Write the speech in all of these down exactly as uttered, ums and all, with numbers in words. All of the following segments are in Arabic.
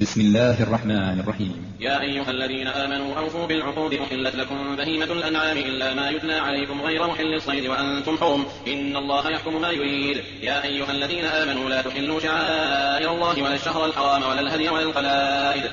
بسم الله الرحمن الرحيم. يا أيها الذين آمنوا أوفوا بالعقود أحلت لكم بهيمة الأنعام إلا ما يتلى عليكم غير محل الصيد وأنتم حرم إن الله يحكم ما يريد. يا أيها الذين آمنوا لا تحلوا شعائر الله ولا الشهر الحرام ولا الهدي ولا القلائد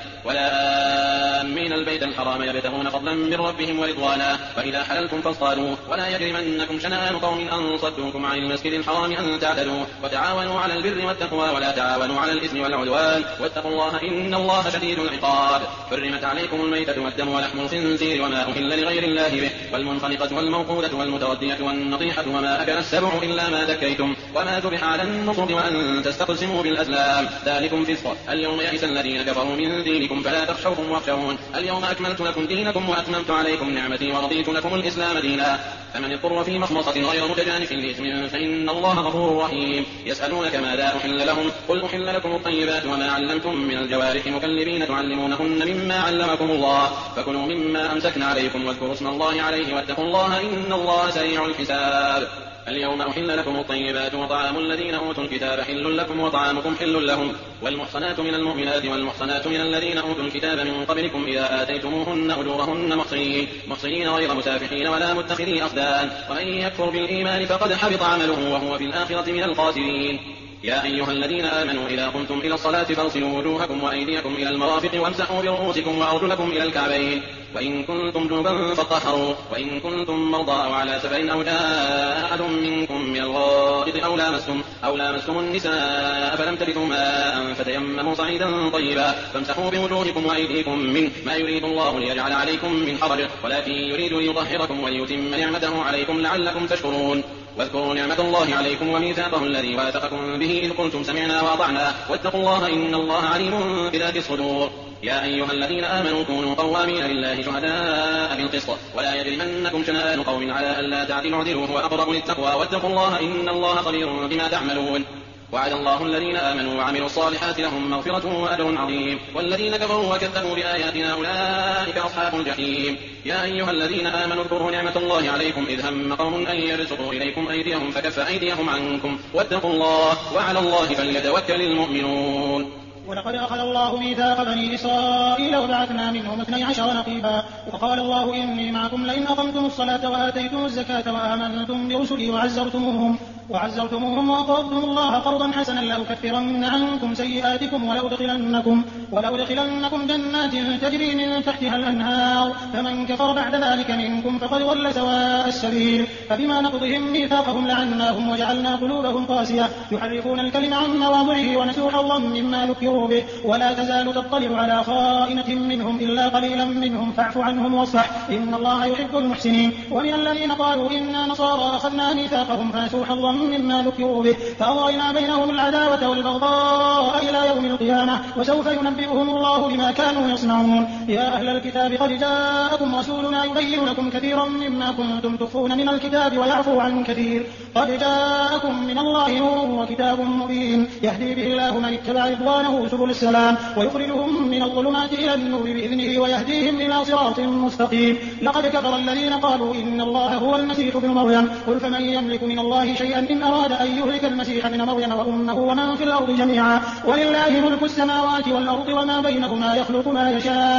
ولا آمين البيت الحرام يبتغون فضلا من ربهم ورضوانا فإذا حللتم فاصطادوا ولا يجرمنكم شنآن قوم أن صدوكم عن المسجد الحرام أن تعتدوا وتعاونوا على البر والتقوى ولا تعاونوا على الإثم والعدوان واتقوا الله إن الله شديد العقاب. حرمت عليكم الميتة والدم ولحم الخنزير وما أهل لغير الله به والمنخنقة والموقودة والمتردية والنطيحة وما أكل السبع إلا ما ذكيتم وما ذبح على النصب وأن تستقسموا بالأزلام ذلكم فسق. اليوم يئس الذين كفروا من دينكم فلا تخشوهم واخشون اليوم أكملت لكم دينكم وأتممت عليكم نعمتي ورضيت لكم الإسلام دينا. فمن اضطر في مخمصة غير متجانف لإثم فإن الله غفور رحيم. يسألونك ماذا أحل لهم قل أحل لكم الطيبات وما علمتم من الجوارح مكلبين تعلمونهن مما علمكم الله فكلوا مما أمسكن عليكم واذكروا اسم الله عليه واتقوا الله إن الله سريع الحساب. اليوم أحل لكم الطيبات وطعام الذين أوتوا الكتاب حل لكم وطعامكم حل لهم والمحصنات من المؤمنات والمحصنات من الذين أوتوا الكتاب من قبلكم إذا آتيتموهن أجورهن محصنين محصنين غير مسافحين ولا متخذي أخدان ومن يكفر بالإيمان فقد حبط عمله وهو في الآخرة من الخاسرين. يا أيها الذين آمنوا إذا قمتم إلى الصلاة فاغسلوا وجوهكم وأيديكم إلى المرافق وامسحوا برؤوسكم وأرجلكم إلى الكعبين وإن كنتم جنبا فاطهروا وإن كنتم مرضى أو على سفر أو جاء أحد منكم من الغائط أو لامستم أو لامستم النساء فلم تجدوا ماء فتيمموا صعيدا طيبا فامسحوا بوجوهكم وأيديكم منه ما يريد الله ليجعل عليكم من حرج ولكن يريد ليطهركم وليتم نعمته عليكم لعلكم تشكرون. واذكروا نعمة الله عليكم وميثاقه الذي واثقكم به إذ قلتم سمعنا وأطعنا واتقوا الله إن الله عليم بذات الصدور. يا أيها الذين آمنوا كونوا قوامين لله شهداء بالقسط ولا يجرمنكم شنآن قوم على ألا تعدلوا اعدلوا هو أقرب للتقوى واتقوا الله إن الله خبير بما تعملون. وعد الله الذين آمنوا وعملوا الصالحات لهم مغفرة وأجر عظيم والذين كفروا وكذبوا بآياتنا أولئك أصحاب الجحيم. يا أيها الذين آمنوا اذكروا نعمة الله عليكم إذ هم قوم أن يبسطوا إليكم أيديهم فكف أيديهم عنكم واتقوا الله وعلى الله فليتوكل المؤمنون. ولقد أخذ الله ميثاق بني إسرائيل وبعثنا منهم اثني عشر نقيبا وقال الله إني معكم لئن أقمتم الصلاة وآتيتم الزكاة وآمنتم برسلي وعزرتموهم وعزرتموهم وأقرضتم الله قرضا حسنا لأكفرن عنكم سيئاتكم ولأدخلنكم, ولأدخلنكم جنات تجري من تحتها الأنهار فمن كفر بعد ذلك منكم فقد ضل سواء السبيل. فبما نقضهم ميثاقهم لعناهم وجعلنا قلوبهم قاسية يحرفون الكلم عن مواضعه ونسوا حظا مما ذكروا به ولا تزال تطلع على خائنة منهم إلا قليلا منهم فاعف عنهم واصفح إن الله يحب المحسنين. ومن الذين قالوا إنا نصارى أخذنا ميثاقهم فنسوا حظا مما ذكروا به فأغرينا بينهم العداوة والبغضاء إلى يوم القيامة وسوف ينبئهم الله بما كانوا يصنعون. يا أهل الكتاب قد جاءكم رسولنا يبين لكم كثيرا مما كنتم تخفون من الكتاب ويعفو عن كثير قد جاءكم من الله نور وكتاب مبين يهدي به الله من اتبع رضوانه سبل السلام ويخرجهم من الظلمات إلى النور بإذنه ويهديهم إلى صراط مستقيم. لقد كفر الذين قالوا إن الله هو المسيح ابن مريم قل فمن يملك من الله شيئا إن أراد أن يهلك المسيح ابن مريم وأمه ومن في الأرض جميعا ولله ملك السماوات والأرض وما بينهما يخلق ما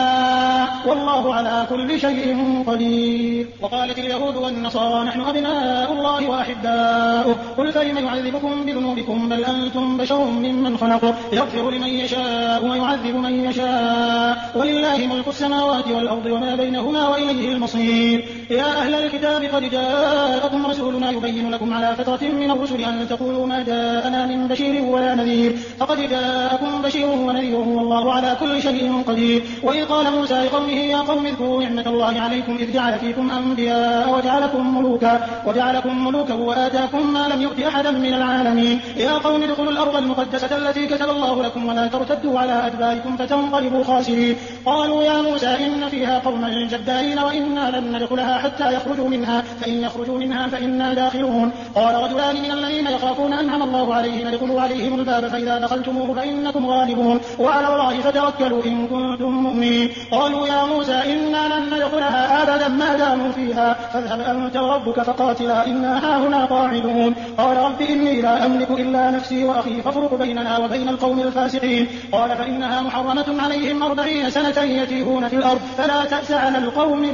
يشاء والله على كل شيء قدير. وقالت اليهود والنصارى نحن أبناء الله وأحباؤه قل فلم يعذبكم بذنوبكم بل أنتم بشر ممن خلق يغفر لمن يشاء ويعذب من يشاء ولله ملك السماوات والأرض وما بينهما وإليه المصير. يا أهل الكتاب قد جاءكم رسولنا يبين لكم على فترة من الرسل أن تقولوا ما جاءنا من بشير ولا نذير فقد جاءكم بشير ونذير والله على كل شيء قدير. وإذ قال موسى لقومه يا قوم اذكروا نعمة الله عليكم إذ جعل فيكم أنبياء وجعلكم ملوكا وجعلكم ملوكا وآتاكم ما لم يؤت أحدا من العالمين. يا قوم ادخلوا الأرض المقدسة التي كتب الله لكم ولا ترتدوا على أدباركم فتنقلبوا خاسرين. قالوا يا موسى إن فيها قوما جبارين وإنا لن ندخلها حتى يخرجوا منها فإن يخرجوا منها فإنا داخلون قال رجلان من الذين يخافون أنعم الله عليهم ادخلوا عليهم الباب فإذا دخلتموه فإنكم غالبون وعلى الله فتوكلوا إن كنتم مؤمنين قالوا يا موسى إنا لن ندخلها أبدا ما داموا فيها فاذهب أنت وربك فقاتلا إنا هاهنا قاعدون قال رب إني لا أملك إلا نفسي وأخي فافرق بيننا وبين القوم الفاسقين قال فإنها محرمة عليهم أربعين سنة يتيهون في الأرض فلا تأس على القوم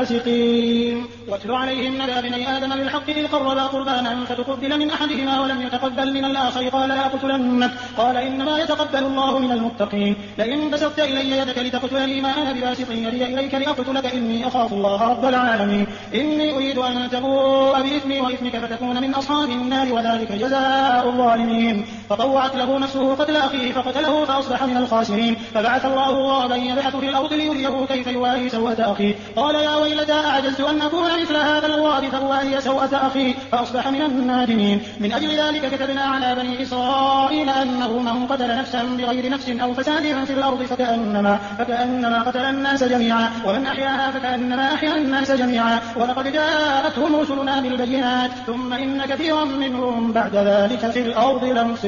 الفاسقين واتل عليهم نبأ بني آدم بالحق إذ قربا قربانا فتقبل من أحدهما ولم يتقبل من الآخر قال لا أقتلنك قال إنما يتقبل الله من المتقين لئن بسطت إلي يدك لتقتلني ما أنا بباسط يدي إليك لأقتلك إني أخاف الله رب العالمين إني أريد أن تبوء بإثمي وإثمك فتكون من أصحاب النار وذلك جزاء الظالمين فطوعت له نفسه قتل أخيه فقتله فأصبح من الخاسرين فبعث الله غرابا يبحث في الأرض ليريه كيف يواري سوءة أخيه قال يا ويلتى أعجزت أن أكون مثل هذا الغراب فأواري سوءة أخي فأصبح من النادمين من أجل ذلك كتبنا على بني إسرائيل أنه من قتل نفسا بغير نفس أو فساد في الأرض فكأنما, فكأنما قتل الناس جميعا ومن أحياها فكأنما أحيا الناس جميعا ولقد جاءتهم رسلنا بالبينات ثم إن كثيرا منهم بعد ذلك في الأرض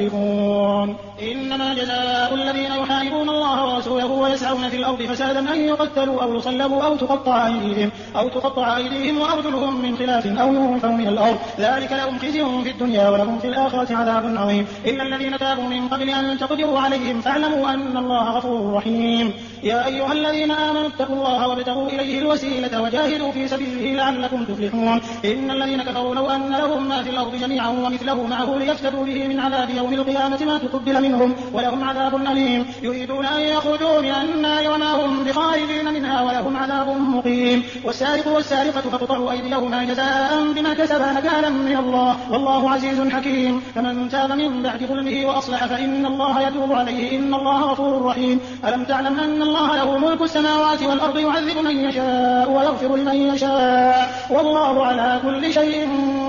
لمسرفون إنما جزاء الذين يحاربون الله ورسوله ويسعون في الأرض فسادا أن يقتلوا أو يصلبوا أو تقطع أيديهم أو تقطع أيديهم وأرجلهم من خلاف أو ينفوا من الأرض ذلك لهم خزي في الدنيا ولهم في الآخرة عذاب عظيم إلا الذين تابوا من قبل أن تقدروا عليهم فاعلموا أن الله غفور رحيم يا أيها الذين آمنوا اتقوا الله وابتغوا إليه الوسيلة وجاهدوا في سبيله لعلكم تفلحون إن الذين كفروا لو أن لهم ما في الأرض جميعا ومثله معه ليفتدوا به من عذاب يوم القيامة ما تقبل منهم ولهم عذاب أليم يريدون أن يخرجوا من النار وما هم بخارجين منها ولهم عذاب مقيم والسارق والسارقة فاقطعوا أيديهما جزاء بما كسبا نكالا من الله والله عزيز حكيم فمن تاب من بعد ظلمه وأصلح فإن الله يتوب عليه إن الله غفور رحيم ألم تعلم أن الله له ملك السماوات والأرض يعذب من يشاء ويغفر لمن يشاء والله على كل شيء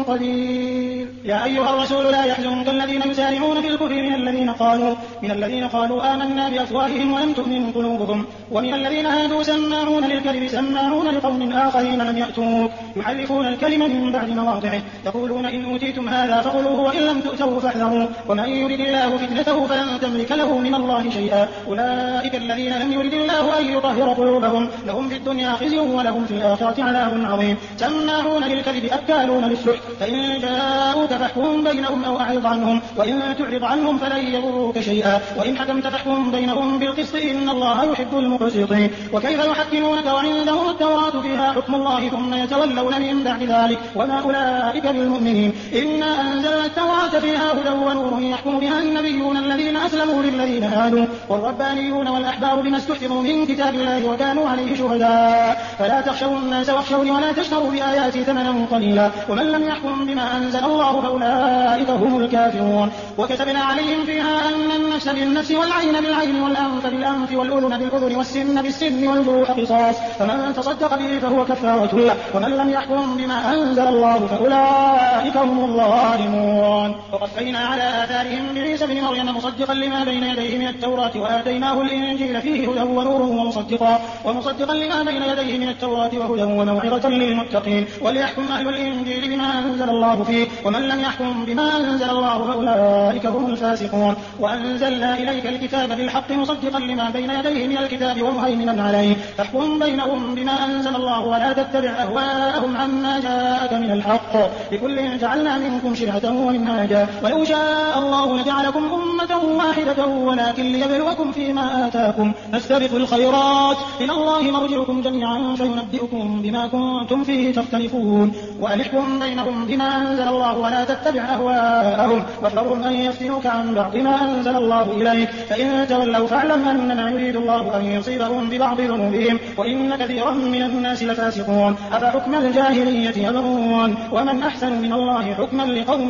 قدير يا أيها الرسول لا يحزنك الذين يسارعون في الكفر من الذين قالوا من الذين قالوا آمنا بأفواههم ولم تؤمن قلوبهم ومن الذين هادوا سماعون للكذب سماعون لقوم آخرين لم يأتوك يحرفون الكلمة من بعد مواضعه يقولون إن أوتيتم هذا فخذوه وإن لم تؤتوه فاحذروا ومن يرد الله فتنته فلن تملك له من الله شيئا أولئك الذين لم يرد الله أن يطهر قلوبهم لهم في الدنيا خزي ولهم في الآخرة عذاب عظيم سماعون للكذب أكالون للسحت فإن جاءوك فاحكم بينهم أو أعرض عنهم وإن تعرض عنهم فلن يضروك شيئا وإن حكمت فاحكم بينهم بالقسط إن الله يحب المقسطين وكيف يحكمونك وعندهم التوراة فيها حكم الله ثم يتولون من بعد ذلك وما أولئك بالمؤمنين إنا أنزلنا التوراة فيها هدى ونور يحكم بها النبيون الذين أسلموا للذين هادوا والربانيون والأحبار بما استحفظوا من كتاب الله وكانوا عليه شهداء فلا تخشوا الناس واخشوني ولا تشتروا بآياتي ثمنا قليلا ومن لم يحكم بما أنزل الله فأولئك هم الكافرون وكتبنا عليهم فيها أن النفس بالنفس والعين بالعين والأنف بالأنف والأذن بالأذن والسن بالسن والجروح قصاص فمن تصدق به فهو كفارة له ومن لم يحكم بما أنزل الله فأولئك هم الظالمون وقفينا على آثارهم بعيسى بن مريم مصدقا لما بين يديه من التوراة وآتيناه الإنجيل فيه هدى ونور ومصدقا ومصدقا لما بين يديه من التوراة وهدى وموعظة للمتقين وليحكم أهل الإنجيل بما أنزل الله فيه ومن لم يحكم بما أنزل الله فأولئك هم الفاسقون وأنزلنا إليك الكتاب بالحق مصدقا لما بين يديه من الكتاب ومهيمنا عليه فاحكم بينهم بما أنزل الله ولا تتبع أهواءهم عما جاءك من الحق لكل جعلنا منكم شرعة ومنهاجا ولو شاء الله لجعلكم أمة واحدة ولكن ليبلوكم فيما آتاكم فاستبقوا الخيرات إلى الله مرجعكم جميعا فينبئكم بما كنتم فيه تختلفون وألحكم بينهم بما أنزل الله ولا تتبع أهواءهم واحذرهم أن يفتنوك عن بعض ما أنزل الله إليك فإن تولوا فاعلم أنما يريد الله أن يصيبهم ببعض ذنوبهم وإن كثيرا من الناس لفاسقون أفحكم الجاهلية يبغون ومن أحسن من الله حكما لقوم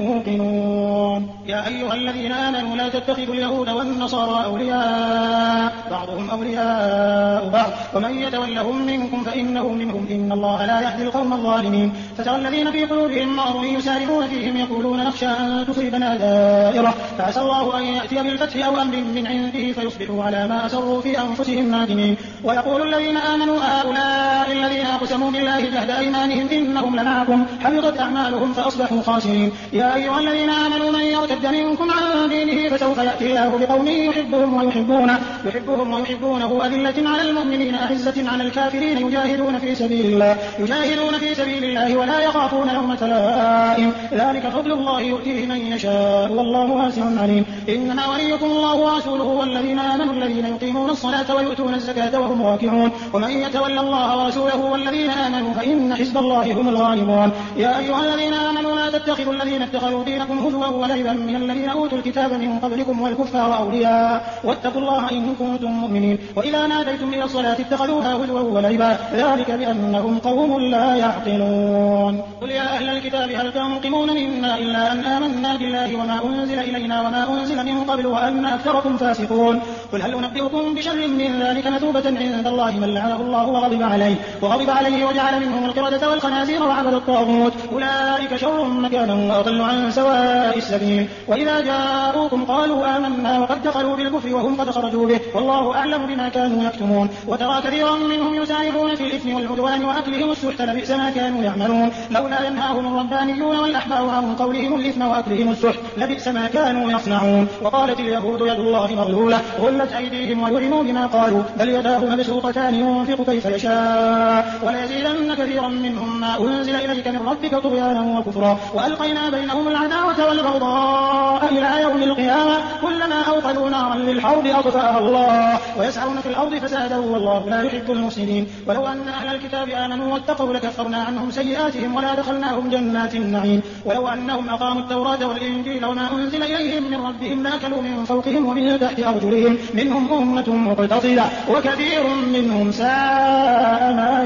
يوقنون يا أيها الذين آمنوا لا تتخذوا اليهود والنصارى أولياء بعضهم أولياء بعض ومن يتولهم منكم فإنه منهم إن الله لا يهدي القوم الظالمين فترى الذين في قلوبهم مرض يسارعون فيهم يقولون نخشى أن تصيبنا دائرة فعسى الله أن يأتي بالفتح أو أمر من عنده فيصبحوا على ما أسروا في أنفسهم نادمين ويقول الذين آمنوا هؤلاء الذين أقسموا بالله جهد أيمانهم إنهم لمعكم حبطت أعمالهم فأصبحوا خاسرين يا أيها الذين آمنوا من يرتد منكم عن دينه فسوف يأتي الله بقوم يحبهم ويحبونه يحبهم ويحبونه أذلة على المؤمنين أعزة على الكافرين يجاهدون في سبيل الله يجاهدون في سبيل الله ولا يخافون لومة لائم ذلك فضل الله يؤتيه من يشاء والله واسع عليم إنما وليكم الله ورسوله والذين آمنوا الذين يقيمون الصلاة ويؤتون الزكاة وهم راكعون ومن يتولى الله ورسوله والذين آمنوا فإن حزب الله هم الغالبون يا أيها الذين آمنوا لا تتخذوا الذين اتخذوا دينكم هزوا ولعبا من الذين أوتوا الكتاب من قبلكم والكفار أولياء واتقوا الله إن كنتم مؤمنين وإذا ناديتم إلى الصلاة اتخذوها هزوا ولعبا ذلك بأنهم قوم لا يعقلون قل يا أهل الكتاب هل تنقمون منا إلا أن آمنا بالله وما أنزل إلينا وما أنزل من قبل وأن أكثركم فاسقون قل هل أنبئكم بشر من ذلك مثوبة عند الله من لعنه الله وغضب عليه وغضب عليه وجعل منهم القردة والخنازير وعبد الطاغوت أولئك شر مكانا وأضل عن سواء السبيل وإذا جاءوكم قالوا آمنا وقد دخلوا بالكفر وهم قد خرجوا به والله أعلم بما كانوا يكتمون وترى كثيرا منهم يسارعون في الإثم والعدوان وأكلهم السحت لبئس ما كانوا يعملون لولا ينهاهم الربانيون والأحبار عن قولهم الإثم وأكلهم السحت لبئس ما كانوا يصنعون وقالت اليهود يد الله مغلولة غلت أيديهم ولعنوا بما قالوا بل يداه مبسوطتان ينفق كيف يشاء وليزيدن كثيرا منهم ما أنزل إليك من ربك طغيانا وكفرا وألقينا بينهم العداوة والبغضاء إلى يوم القيامة كلما أوقدوا نارا للحرب أطفأها الله ويسعون في الأرض فسادا والله لا يحب المفسدين ولو أن أهل الكتاب آمنوا واتقوا لكفرنا عنهم سيئاتهم ولا دخلناهم جنات النعيم ولو أنهم أقاموا التوراة والإنجيل وما أنزل إليهم من ربهم لأكلوا من فوقهم ومن تحت أرجلهم منهم أمة مقتصدة وكثير منهم ساء ما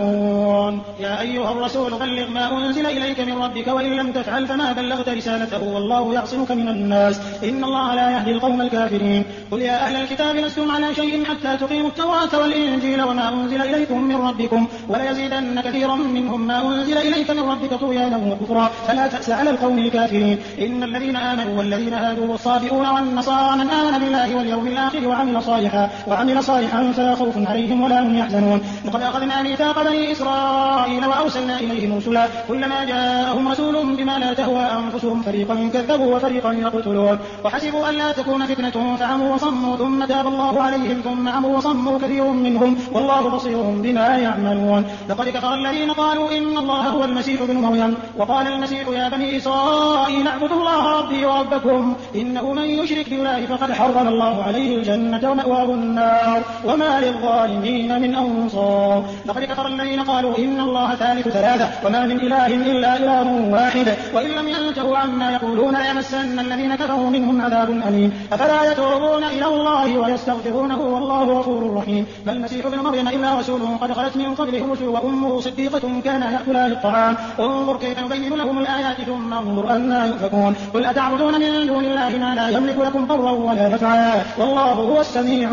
يعملون يا أيها الرسول بلغ ما أنزل إليك من ربك وإن لم تفعل فما بلغت رسالته والله يعصمك من الناس إن الله لا يهدي القوم الكافرين قل يا أهل الكتاب لستم على شيء حتى تقيموا التوراة والإنجيل وما أنزل إليكم من ربكم وليزيدن كثيرا منهم ما أنزل إليك من ربك طغيانا وكفرا فلا تأس على القوم الكافرين إن الذين آمنوا والذين هادوا والصابئون والنصارى من آمن بالله واليوم الآخر وعمل صالحا وعمل صالحا فلا خوف عليهم ولا هم يحزنون لقد أخذنا ميثاق بني إسرائيل وأرسلنا إليهم رسلا كلما جاءهم رسول بما لا تهوى أنفسهم فريقا كذبوا وفريقا يقتلون وحسبوا أن لا تكون فتنة فعموا وصموا ثم تاب الله عليهم ثم عموا وصموا كثير منهم والله بصير بما يعملون لقد كفر الذين قالوا إن الله هو المسيح ابن مريم وقال المسيح يا بني إسرائيل اعبدوا الله ربي وربكم إنه من يشرك بالله فقد حرم الله عليه الجنة ومأواه النار وما للظالمين من أنصار لقد كفر الذين قالوا إن الله ثالث ثلاثة وما من إله إلا إله واحد وإن لم ينتهوا عما يقولون ليمسن الذين كفروا منهم عذاب أليم أفلا يتوبون إلى الله ويستغفرونه والله غفور رحيم ما المسيح ابن مريم إلا رسول قد خلت من قبله رسل وأمه صديقة كانا يأكلان الطعام انظر كيف نبين لهم الآيات ثم انظر أنا يؤفكون قل أتعبدون من دون الله ما لا يملك لكم ضرا ولا نفعا والله هو السميع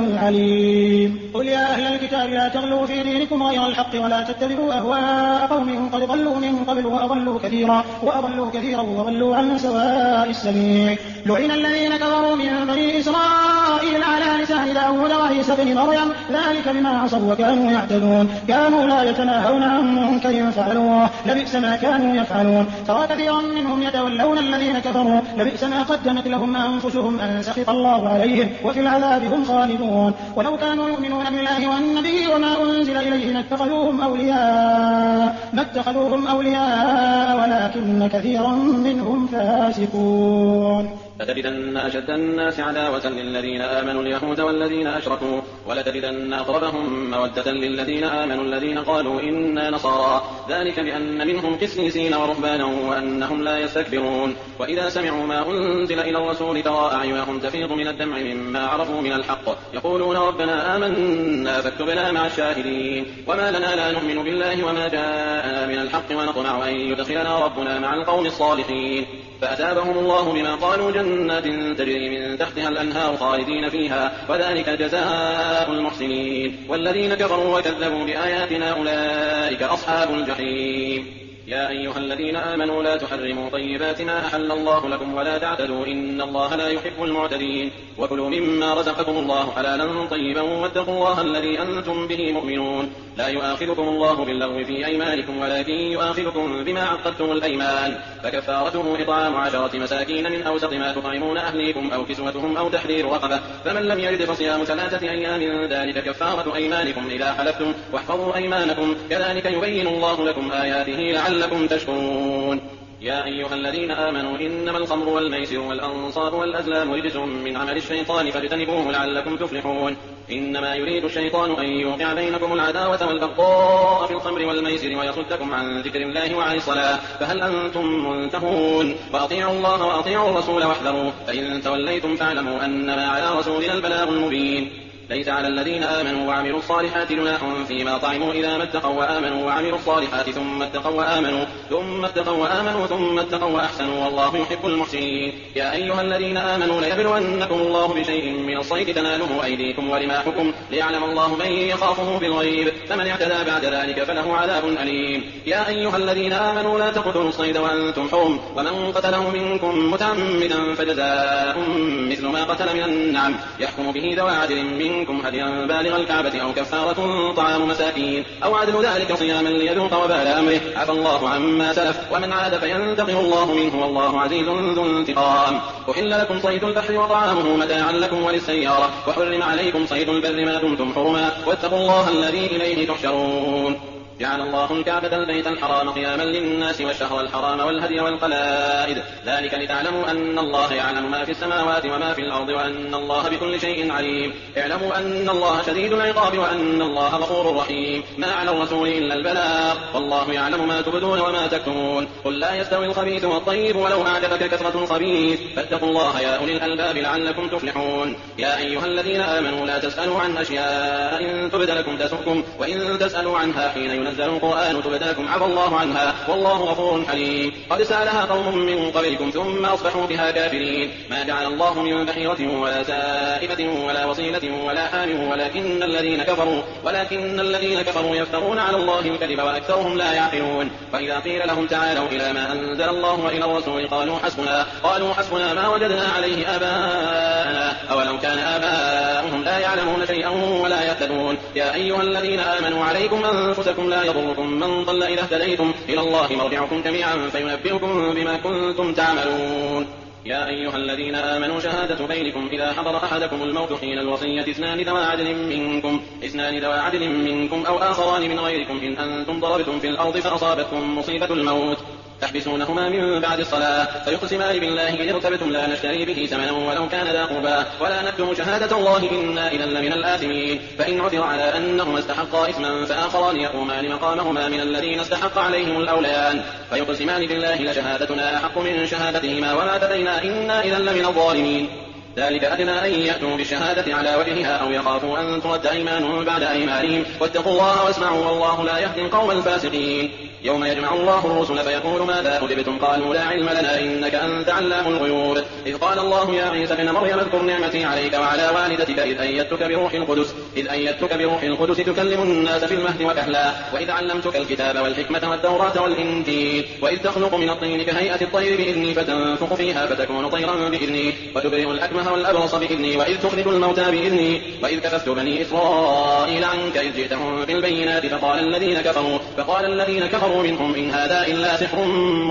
العليم قل يا أهل الكتاب لا تغلوا في دينكم غير الحق ولا تتبعوا أهواء قوم قد ضلوا من قبل وأضلوا كثيرا وأضلوا كثيرا وضلوا عن سواء السبيل لعن الذين كفروا من بني إسرائيل على لسان داود وعيسى بن مريم ذلك بما عصوا وكانوا يعتدون كانوا لا يتناهون عن منكر فعلوه لبئس ما كانوا يفعلون ترى كثيرا منهم يتولون الذين كفروا لبئس ما قدمت لهم أنفسهم أن سخط الله عليهم وفي العذاب هم خالدون ولو كانوا يؤمنون بالله والنبي وما أنزل إليه ما اتخذوهم أولياء ما اتخذوهم أولياء ولكن كثيرا منهم فاسقون لتجدن أشد الناس عداوة للذين آمنوا اليهود والذين أشركوا ولتجدن أقربهم مودة للذين آمنوا الذين قالوا إنا نصارى ذلك بأن منهم قسيسين ورهبانا وأنهم لا يستكبرون وإذا سمعوا ما أنزل إلى الرسول ترى أعينهم تفيض من الدمع مما عرفوا من الحق يقولون ربنا آمنا فاكتبنا مع الشاهدين وما لنا لا نؤمن بالله وما جاءنا من الحق ونطمع أن يدخلنا ربنا مع القوم الصالحين فأتابهم الله بما قالوا جنات تجري من تحتها الأنهار خالدين فيها وذلك جزاء المحسنين والذين كفروا وكذبوا بآياتنا أولئك أصحاب الجحيم يا أيها الذين آمنوا لا تحرموا طيبات ما أحل الله لكم ولا تعتدوا إن الله لا يحب المعتدين وكلوا مما رزقكم الله حلالا طيبا واتقوا الله الذي أنتم به مؤمنون لا يؤاخذكم الله باللغو في أيمانكم ولكن يؤاخذكم بما عقدتم الأيمان فكفارته إطعام عشرة مساكين من أوسط ما تطعمون أهليكم أو كسوتهم أو تحرير رقبة فمن لم يجد فصيام ثلاثة أيام ذلك كفارة أيمانكم إذا حلفتم واحفظوا أيمانكم كذلك يبين الله لكم آياته لعلكم تشكرون يا أيها الذين آمنوا إنما الخمر والميسر والأنصاب والأزلام رجس من عمل الشيطان فاجتنبوه لعلكم تفلحون إنما يريد الشيطان أن يوقع بينكم العداوة والبغضاء في الخمر والميسر ويصدكم عن ذكر الله وعن الصلاة فهل أنتم منتهون وأطيعوا الله وأطيعوا الرسول واحذروا فإن توليتم فاعلموا أنما على رسولنا البلاغ المبين ليس على الذين آمنوا وعملوا الصالحات جناح فيما طعموا إذا ما اتقوا وآمنوا وعملوا الصالحات ثم اتقوا وآمنوا ثم اتقوا وآمنوا ثم اتقوا وأحسنوا والله يحب المحسنين يا أيها الذين آمنوا ليبلونكم الله بشيء من الصيد تناله أيديكم ورماحكم ليعلم الله من يخافه بالغيب فمن اعتدى بعد ذلك فله عذاب أليم يا أيها الذين آمنوا لا تقتلوا الصيد وأنتم حرم ومن قتله منكم متعمدا فجزاء مثل ما قتل من النعم يحكم به ذوى عدل منكم منكم هديا بالغ الكعبة أو كفارة طعام مساكين أو عدل ذلك صياما ليذوق وبال أمره عفى الله عما سلف ومن عاد فينتقم الله منه والله عزيز ذو انتقام أحل لكم صيد البحر وطعامه متاعا لكم وللسيارة وحرم عليكم صيد البر ما دمتم حرما واتقوا الله الذي إليه تحشرون جعل الله الكعبة البيت الحرام قياما للناس والشهر الحرام والهدي والقلائد ذلك لتعلموا أن الله يعلم ما في السماوات وما في الأرض وأن الله بكل شيء عليم اعلموا أن الله شديد العقاب وأن الله غفور رحيم ما على الرسول إلا البلاغ والله يعلم ما تبدون وما تكتمون قل لا يستوي الخبيث والطيب ولو أعجبك كثرة الخبيث فاتقوا الله يا أولي الألباب لعلكم تفلحون يا أيها الذين آمنوا لا تسألوا عن أشياء إن تبد لكم تسؤكم وإن تسألوا عنها حين ينزل القرآن تبد لكم عفى الله عنها والله غفور حليم قد سألها قوم من قبلكم ثم أصبحوا بها كافرين ما جعل الله من بحيرة ولا سائبة ولا وصيلة ولا حام ولكن الذين كفروا ولكن الذين كفروا يفترون على الله الكذب وأكثرهم لا يعقلون فإذا قيل لهم تعالوا إلى ما أنزل الله وإلى الرسول قالوا حسبنا قالوا حسبنا ما وجدنا عليه آباءنا أولو كان آباؤهم لا يعلمون شيئا ولا يهتدون يا أيها الذين آمنوا عليكم أنفسكم لا يضركم من ضل إذا اهتديتم إلى الله مرجعكم جميعا فينبئكم بما كنتم تعملون يا أيها الذين آمنوا شهادة بينكم إذا حضر أحدكم الموت حين الوصية اثنان ذوى عدل منكم اثنان ذوى عدل منكم أو آخران من غيركم إن أنتم ضربتم في الأرض فأصابتكم مصيبة الموت تحبسونهما من بعد الصلاة فيقسمان بالله إن ارتبتم لا نشتري به ثمنا ولو كان ذا قربى ولا نكتم شهادة الله إنا إذا لمن الآثمين فإن عثر على أنهما استحقا إثما فآخران يقومان مقامهما من الذين استحق عليهم الأوليان فيقسمان بالله لشهادتنا أحق من شهادتهما ولا تدينا إنا إذا لمن الظالمين ذلك أدنى أن يأتوا بالشهادة على وجهها أو يخافوا أن ترد أيمان بعد أيمانهم واتقوا الله واسمعوا والله لا يهدي القوم الفاسقين يوم يجمع الله الرسل فيقول ماذا أجبتم قالوا لا علم لنا إنك أنت علام الغيوب إذ قال الله يا عيسى ابن مريم اذكر نعمتي عليك وعلى والدتك إذ أيدتك بروح القدس إذ أيدتك بروح القدس تكلم الناس في المهد وكهلا وإذ علمتك الكتاب والحكمة والتوراة والإنجيل وإذ تخلق من الطين كهيئة الطير بإذني فتنفخ فيها فتكون طيرا بإذني وتبرئ الأكمه والأبرص بإذني وإذ تخرج الموتى بإذني وإذ كففت بني إسرائيل عنك إذ جئتهم بالبينات فقال الذين كفروا فقال الذين كفروا منهم إن هذا إلا سحر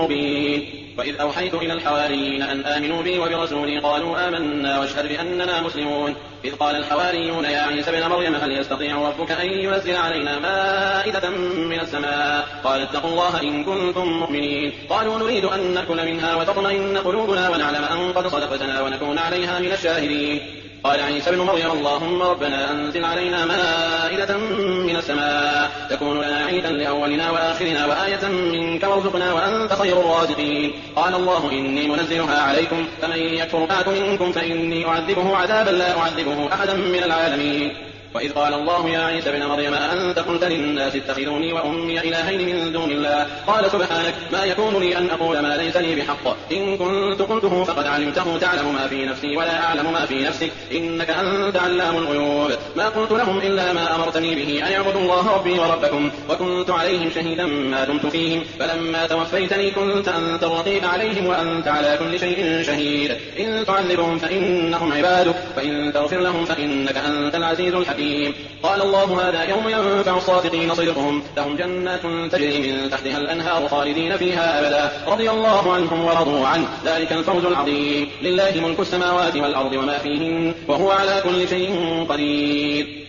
مبين وإذ أوحيت إلى الحواريين أن آمنوا بي وبرسولي قالوا آمنا واشهد بأننا مسلمون إذ قال الحواريون يا عيسى ابن مريم هل يستطيع ربك أن ينزل علينا مائدة من السماء قال اتقوا الله إن كنتم مؤمنين قالوا نريد أن نأكل منها وتطمئن قلوبنا ونعلم أن قد صدقتنا ونكون عليها من الشاهدين قال عيسى ابن مريم اللهم ربنا أنزل علينا مائدة من السماء تكون لنا عيدا لأولنا وآخرنا وآية منك وارزقنا وأنت خير الرازقين قال الله إني منزلها عليكم فمن يكفر بعد منكم فإني أعذبه عذابا لا أعذبه أحدا من العالمين وإذ قال الله يا عيسى ابن مريم أأنت قلت للناس اتخذوني وأمي إلهين من دون الله قال سبحانك ما يكون لي أن أقول ما ليس لي بحق إن كنت قلته فقد علمته تعلم ما في نفسي ولا أعلم ما في نفسك إنك أنت علام الغيوب ما قلت لهم إلا ما أمرتني به أن يعبدوا الله ربي وربكم وكنت عليهم شهيدا ما دمت فيهم فلما توفيتني كنت أنت الرقيب عليهم وأنت على كل شيء شهيد إن تعذبهم فإنهم عبادك وإن تغفر لهم فإنك أنت العزيز الحكيم قال الله هذا يوم ينفع الصادقين صدقهم لهم جنات تجري من تحتها الأنهار خالدين فيها أبدا رضي الله عنهم ورضوا عنه ذلك الفوز العظيم لله ملك السماوات والأرض وما فيهن وهو على كل شيء قدير